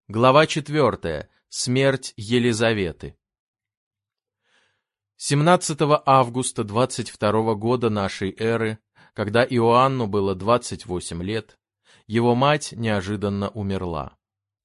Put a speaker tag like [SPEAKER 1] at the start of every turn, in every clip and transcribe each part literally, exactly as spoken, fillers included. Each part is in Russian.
[SPEAKER 1] Глава четвертая. Смерть Елизаветы. семнадцатого августа двадцать второго года нашей эры, когда Иоанну было двадцать восемь лет, его мать неожиданно умерла.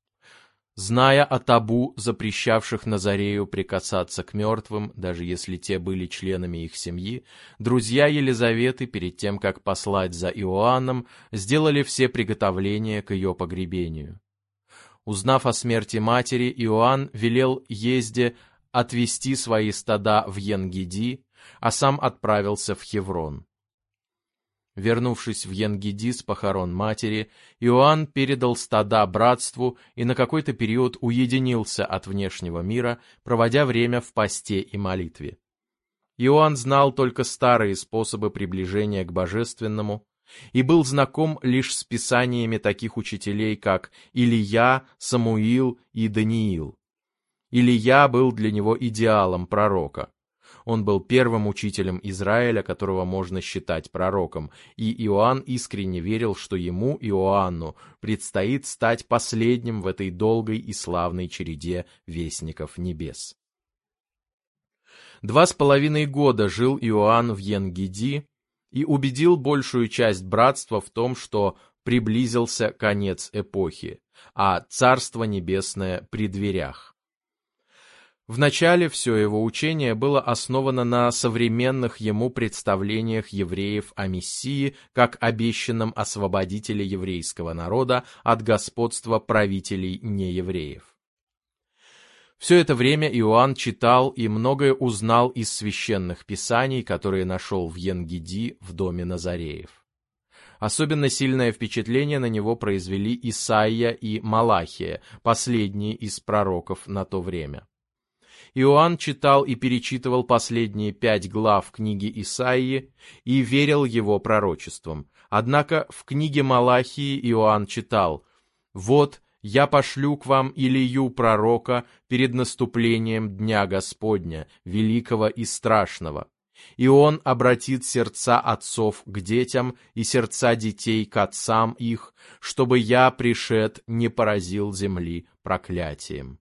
[SPEAKER 1] Зная о табу, запрещавших Назарею прикасаться к мертвым, даже если те были членами их семьи, друзья Елизаветы, перед тем, как послать за Иоанном, сделали все приготовления к ее погребению. Узнав о смерти матери, Иоанн велел Езде отвести свои стада в Ен-Гиди, а сам отправился в Хеврон. Вернувшись в Ен-Гиди с похорон матери, Иоанн передал стада братству и на какой-то период уединился от внешнего мира, проводя время в посте и молитве. Иоанн знал только старые способы приближения к божественному и был знаком лишь с писаниями таких учителей, как Илия, Самуил и Даниил. Илия был для него идеалом пророка. Он был первым учителем Израиля, которого можно считать пророком, и Иоанн искренне верил, что ему, Иоанну, предстоит стать последним в этой долгой и славной череде вестников небес. Два с половиной года жил Иоанн в Ен-Гиди и убедил большую часть братства в том, что приблизился конец эпохи, а Царство Небесное при дверях. Вначале все его учение было основано на современных ему представлениях евреев о Мессии как обещанном освободителе еврейского народа от господства правителей неевреев. Все это время Иоанн читал и многое узнал из священных писаний, которые нашел в Ен-Гиди в доме Назареев. Особенно сильное впечатление на него произвели Исаия и Малахия, последние из пророков на то время. Иоанн читал и перечитывал последние пять глав книги Исаии и верил его пророчествам. Однако в книге Малахии Иоанн читал: «Вот я пошлю к вам Илию пророка перед наступлением Дня Господня, великого и страшного, и он обратит сердца отцов к детям и сердца детей к отцам их, чтобы я, пришед, не поразил земли проклятием».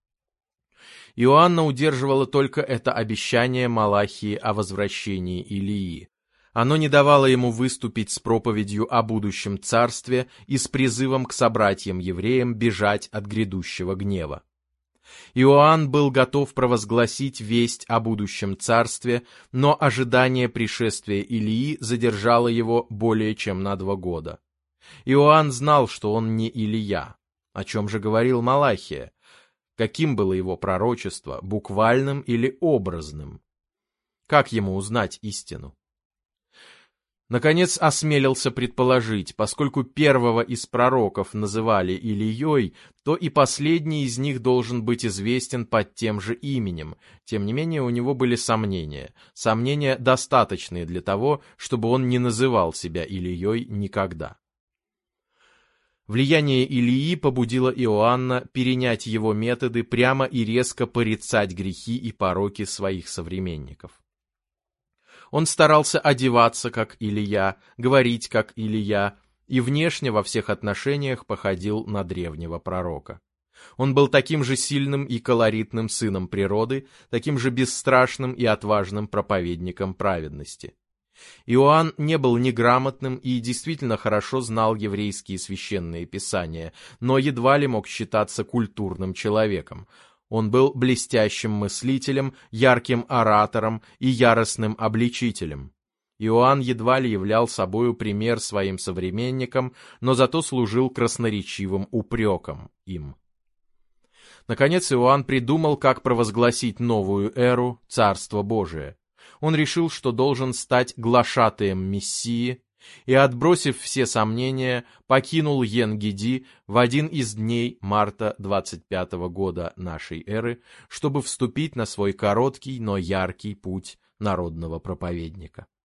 [SPEAKER 1] Иоанна удерживало только это обещание Малахии о возвращении Илии. Оно не давало ему выступить с проповедью о будущем царстве и с призывом к собратьям-евреям бежать от грядущего гнева. Иоанн был готов провозгласить весть о будущем царстве, но ожидание пришествия Илии задержало его более чем на два года. Иоанн знал, что он не Илия. О чем же говорил Малахия? Каким было его пророчество, буквальным или образным? Как ему узнать истину? Наконец осмелился предположить, поскольку первого из пророков называли Илией, то и последний из них должен быть известен под тем же именем. Тем не менее, у него были сомнения. Сомнения, достаточные для того, чтобы он не называл себя Илией никогда. Влияние Илии побудило Иоанна перенять его методы, прямо и резко порицать грехи и пороки своих современников. Он старался одеваться как Илия, говорить как Илия, и внешне во всех отношениях походил на древнего пророка. Он был таким же сильным и колоритным сыном природы, таким же бесстрашным и отважным проповедником праведности. Иоанн не был неграмотным и действительно хорошо знал еврейские священные писания, но едва ли мог считаться культурным человеком. Он был блестящим мыслителем, ярким оратором и яростным обличителем. Иоанн едва ли являл собою пример своим современникам, но зато служил красноречивым упреком им. Наконец Иоанн придумал, как провозгласить новую эру, Царство Божие. Он решил, что должен стать глашатаем Мессии, и, отбросив все сомнения, покинул Ен-Гиди в один из дней марта двадцать пятого года нашей эры, чтобы вступить на свой короткий, но яркий путь народного проповедника.